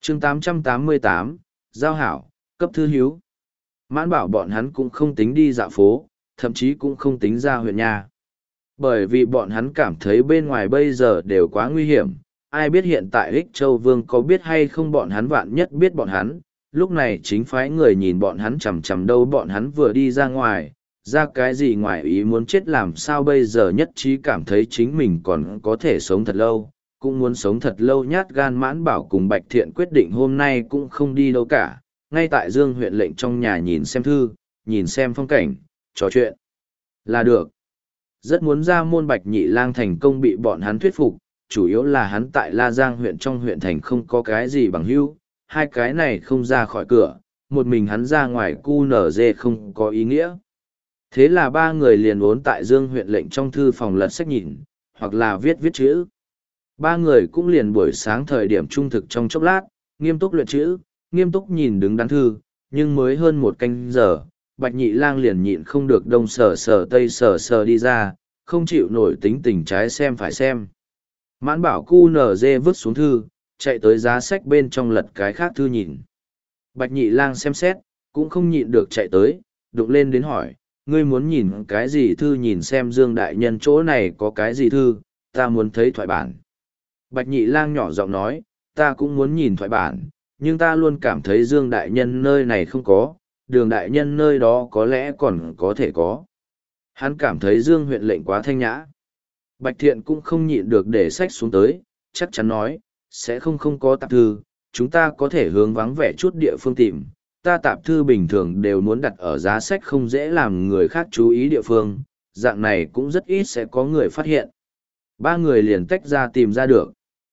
chương 888, Giao hảo, cấp thư hiếu. Mãn bảo bọn hắn cũng không tính đi dạo phố, thậm chí cũng không tính ra huyện nha. Bởi vì bọn hắn cảm thấy bên ngoài bây giờ đều quá nguy hiểm, ai biết hiện tại Ích Châu Vương có biết hay không, bọn hắn vạn nhất biết bọn hắn, lúc này chính phái người nhìn bọn hắn chằm chằm đâu, bọn hắn vừa đi ra ngoài, ra cái gì ngoài ý muốn chết làm sao bây giờ, nhất trí cảm thấy chính mình còn có thể sống thật lâu, cũng muốn sống thật lâu. Nhát gan Mãn Bảo cùng Bạch Thiện quyết định hôm nay cũng không đi đâu cả, ngay tại Dương huyện lệnh trong nhà nhìn xem thư, nhìn xem phong cảnh, trò chuyện là được. Rất muốn ra môn Bạch Nhị Lang thành công bị bọn hắn thuyết phục, chủ yếu là hắn tại La Giang huyện trong huyện thành không có cái gì bằng hữu, hai cái này không ra khỏi cửa, một mình hắn ra ngoài cu nở dê không có ý nghĩa. Thế là ba người liền ốn tại Dương huyện lệnh trong thư phòng lật sách nhìn, hoặc là viết chữ. Ba người cũng liền buổi sáng thời điểm trung thực trong chốc lát, nghiêm túc luyện chữ, nghiêm túc nhìn đứng đắn thư, nhưng mới hơn một canh giờ, Bạch Nhị Lang liền nhịn không được đông sờ sờ tây sờ sờ đi ra, không chịu nổi tính tình trái xem phải xem. Mãn Bảo cu nở dê vứt xuống thư, chạy tới giá sách bên trong lật cái khác thư nhìn. Bạch Nhị Lang xem xét, cũng không nhịn được chạy tới, đụng lên đến hỏi, ngươi muốn nhìn cái gì thư, nhìn xem Dương đại nhân chỗ này có cái gì thư, ta muốn thấy thoại bản. Bạch Nhị Lang nhỏ giọng nói, ta cũng muốn nhìn thoại bản, nhưng ta luôn cảm thấy Dương đại nhân nơi này không có, Đường đại nhân nơi đó có lẽ còn có thể có. Hắn cảm thấy Dương huyện lệnh quá thanh nhã. Bạch Thiện cũng không nhịn được để sách xuống tới, chắc chắn nói, sẽ không có tạp thư, chúng ta có thể hướng vắng vẻ chút địa phương tìm. Ta tạp thư bình thường đều muốn đặt ở giá sách không dễ làm người khác chú ý địa phương, dạng này cũng rất ít sẽ có người phát hiện. Ba người liền tách ra tìm ra được.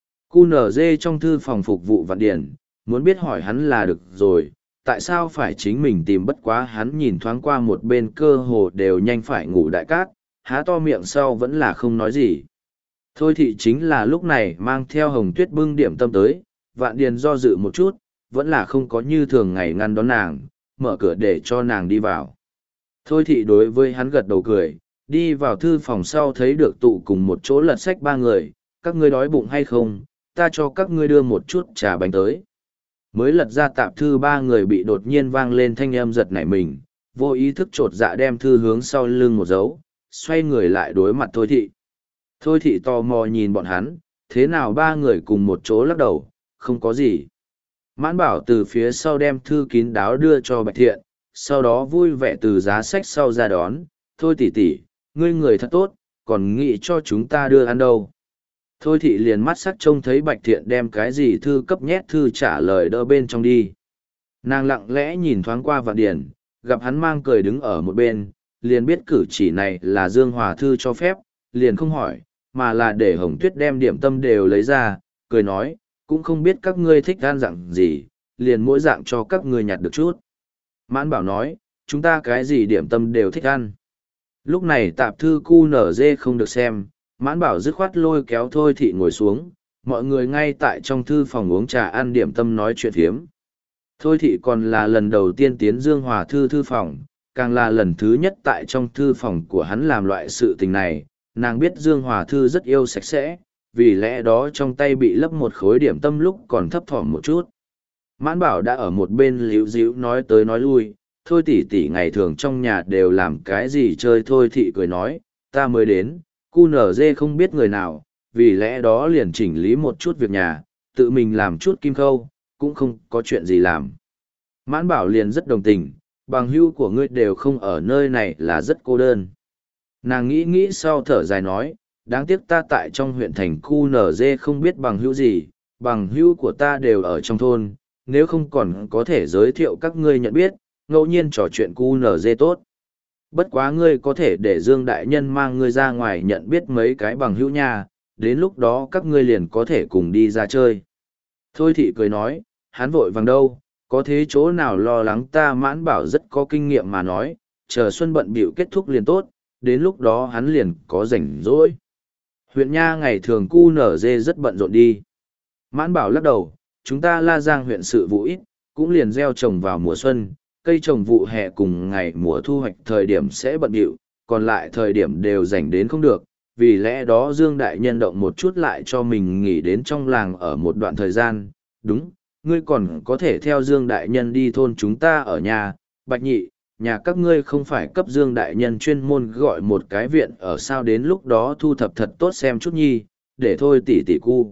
QNZ trong thư phòng phục vụ Vạn Điển, muốn biết hỏi hắn là được rồi, tại sao phải chính mình tìm, bất quá hắn nhìn thoáng qua một bên cơ hồ đều nhanh phải ngủ Đại Cát, há to miệng sau vẫn là không nói gì. Thôi thì chính là lúc này mang theo Hồng Tuyết bưng điểm tâm tới, Vạn Điền do dự một chút, vẫn là không có như thường ngày ngăn đón nàng, mở cửa để cho nàng đi vào. Thôi thì đối với hắn gật đầu cười, đi vào thư phòng sau thấy được tụ cùng một chỗ lật sách ba người, các ngươi đói bụng hay không, ta cho các ngươi đưa một chút trà bánh tới. Mới lật ra tạp thư, ba người bị đột nhiên vang lên thanh âm giật nảy mình, vô ý thức chột dạ đem thư hướng sau lưng một dấu, xoay người lại đối mặt Thôi thị. Thôi thị tò mò nhìn bọn hắn, thế nào ba người cùng một chỗ lắc đầu, không có gì. Mãn Bảo từ phía sau đem thư kín đáo đưa cho Bạch Thiện, sau đó vui vẻ từ giá sách sau ra đón, thôi tỷ tỷ, ngươi người thật tốt, còn nghĩ cho chúng ta đưa ăn đâu. Thôi thị liền mắt sắc trông thấy Bạch Thiện đem cái gì thư cấp nhét thư trả lời đỡ bên trong đi. Nàng lặng lẽ nhìn thoáng qua Vạn Điển, gặp hắn mang cười đứng ở một bên, liền biết cử chỉ này là Dương Hòa Thư cho phép, liền không hỏi, mà là để Hồng Tuyết đem điểm tâm đều lấy ra, cười nói, cũng không biết các ngươi thích ăn dạng gì, liền mỗi dạng cho các ngươi nhặt được chút. Mãn Bảo nói, chúng ta cái gì điểm tâm đều thích ăn. Lúc này tạp thư QNZ không được xem, Mãn Bảo dứt khoát lôi kéo Thôi thị ngồi xuống, mọi người ngay tại trong thư phòng uống trà ăn điểm tâm nói chuyện phiếm. Thôi thị còn là lần đầu tiên tiến Dương Hòa Thư thư phòng, càng là lần thứ nhất tại trong thư phòng của hắn làm loại sự tình này, nàng biết Dương Hòa Thư rất yêu sạch sẽ, vì lẽ đó trong tay bị lấp một khối điểm tâm lúc còn thấp thỏm một chút. Mãn Bảo đã ở một bên líu díu nói tới nói lui, thôi tỷ tỷ ngày thường trong nhà đều làm cái gì chơi. Thôi thị cười nói, ta mới đến, QNZ không biết người nào, vì lẽ đó liền chỉnh lý một chút việc nhà, tự mình làm chút kim khâu, cũng không có chuyện gì làm. Mãn Bảo liền rất đồng tình, bằng hữu của ngươi đều không ở nơi này là rất cô đơn. Nàng nghĩ nghĩ sau thở dài nói, đáng tiếc ta tại trong huyện thành QNZ không biết bằng hữu gì, bằng hữu của ta đều ở trong thôn, nếu không còn có thể giới thiệu các ngươi nhận biết, ngẫu nhiên trò chuyện QNZ tốt. Bất quá ngươi có thể để Dương Đại Nhân mang ngươi ra ngoài nhận biết mấy cái bằng hữu nha, đến lúc đó các ngươi liền có thể cùng đi ra chơi. Thôi thị cười nói, hắn vội vàng đâu, có thế chỗ nào lo lắng. Ta Mãn Bảo rất có kinh nghiệm mà nói, chờ xuân bận bịu kết thúc liền tốt, đến lúc đó hắn liền có rảnh rỗi. Huyện nha ngày thường QNZ rất bận rộn đi. Mãn Bảo lắc đầu, chúng ta La Giang huyện sự vụ ít, cũng liền gieo trồng vào mùa xuân, cây trồng vụ hè cùng ngày mùa thu hoạch thời điểm sẽ bận bịu, còn lại thời điểm đều rảnh đến không được, vì lẽ đó Dương Đại Nhân động một chút lại cho mình nghỉ đến trong làng ở một đoạn thời gian. Đúng, ngươi còn có thể theo Dương Đại Nhân đi thôn chúng ta ở nhà, Bạch Nhị, nhà các ngươi không phải cấp Dương Đại Nhân chuyên môn gọi một cái viện ở sao đến lúc đó thu thập thật tốt xem chút nhi, để thôi tỷ cu.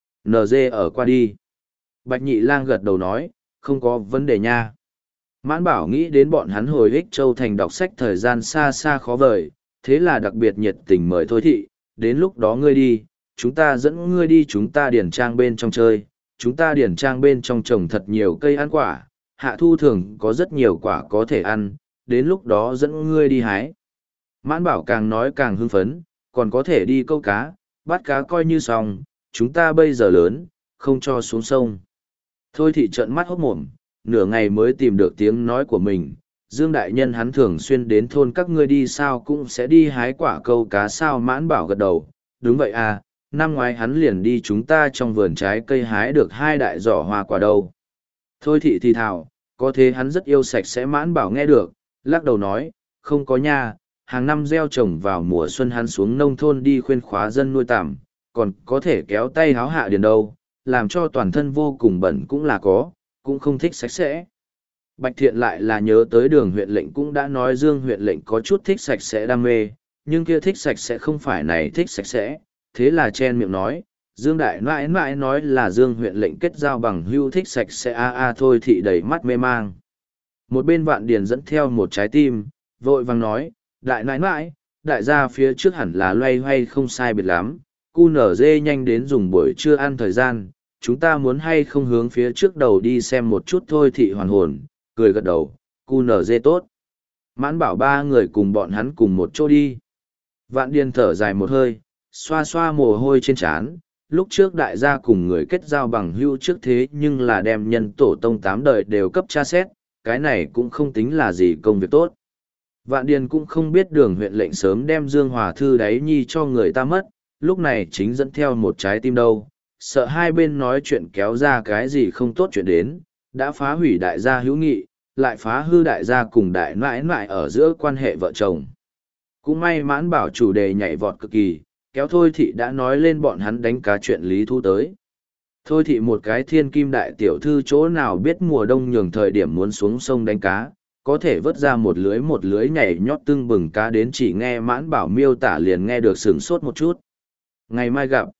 NG ở qua đi. Bạch Nhị Lang gật đầu nói, không có vấn đề nha. Mãn Bảo nghĩ đến bọn hắn hồi Ích Châu Thành đọc sách thời gian xa xa khó vời, thế là đặc biệt nhiệt tình mời thôi thị, đến lúc đó ngươi đi, chúng ta dẫn ngươi đi chúng ta điển trang bên trong chơi, chúng ta điển trang bên trong trồng thật nhiều cây ăn quả, hạ thu thường có rất nhiều quả có thể ăn, đến lúc đó dẫn ngươi đi hái. Mãn Bảo càng nói càng hưng phấn, còn có thể đi câu cá, bắt cá coi như xong, chúng ta bây giờ lớn, không cho xuống sông. Thôi thị trợn mắt hốt mồm, nửa ngày mới tìm được tiếng nói của mình. Dương Đại Nhân hắn thường xuyên đến thôn các ngươi đi sao cũng sẽ đi hái quả câu cá sao. Mãn Bảo gật đầu, đúng vậy à, năm ngoái hắn liền đi chúng ta trong vườn trái cây hái được 2 đại giỏ hoa quả đâu. Thôi thị thì thào, có thế hắn rất yêu sạch sẽ. Mãn Bảo nghe được, lắc đầu nói, không có nha, hàng năm gieo trồng vào mùa xuân hắn xuống nông thôn đi khuyên khóa dân nuôi tằm, còn có thể kéo tay háo hạ điền đâu, làm cho toàn thân vô cùng bẩn cũng là có, cũng không thích sạch sẽ. Bạch Thiện lại là nhớ tới Đường huyện lệnh cũng đã nói Dương huyện lệnh có chút thích sạch sẽ đam mê, nhưng kia thích sạch sẽ không phải này thích sạch sẽ, thế là chen miệng nói, Dương đại nãi nãi nói là Dương huyện lệnh kết giao bằng hưu thích sạch sẽ thôi thị đầy mắt mê mang. Một bên Vạn Điền dẫn theo một trái tim, vội vàng nói, đại nãi nãi, đại gia phía trước hẳn là loay hoay không sai biệt lắm, cu nở dê nhanh đến dùng buổi trưa ăn thời gian, chúng ta muốn hay không hướng phía trước đầu đi xem một chút thôi. Thị hoàn hồn, cười gật đầu, cu nở dê tốt. Mãn Bảo 3 người cùng bọn hắn cùng một chỗ đi. Vạn Điền thở dài một hơi, xoa xoa mồ hôi trên trán. Lúc trước đại gia cùng người kết giao bằng hữu trước thế nhưng là đem nhân tổ tông 8 đời đều cấp tra xét, cái này cũng không tính là gì công việc tốt. Vạn Điền cũng không biết Đường huyện lệnh sớm đem Dương Hòa Thư đáy nhi cho người ta mất, lúc này chính dẫn theo một trái tim đâu, sợ hai bên nói chuyện kéo ra cái gì không tốt chuyện đến, đã phá hủy đại gia hữu nghị, lại phá hư đại gia cùng đại nãi nãi ở giữa quan hệ vợ chồng. Cũng may Mãn Bảo chủ đề nhảy vọt cực kỳ, kéo Thôi Thị đã nói lên bọn hắn đánh cá chuyện lý thu tới. Thôi Thị một cái thiên kim đại tiểu thư chỗ nào biết mùa đông nhường thời điểm muốn xuống sông đánh cá, có thể vớt ra một lưới nhảy nhót tưng bừng cá đến chỉ nghe Mãn Bảo miêu tả liền nghe được sửng sốt một chút. Ngày mai gặp.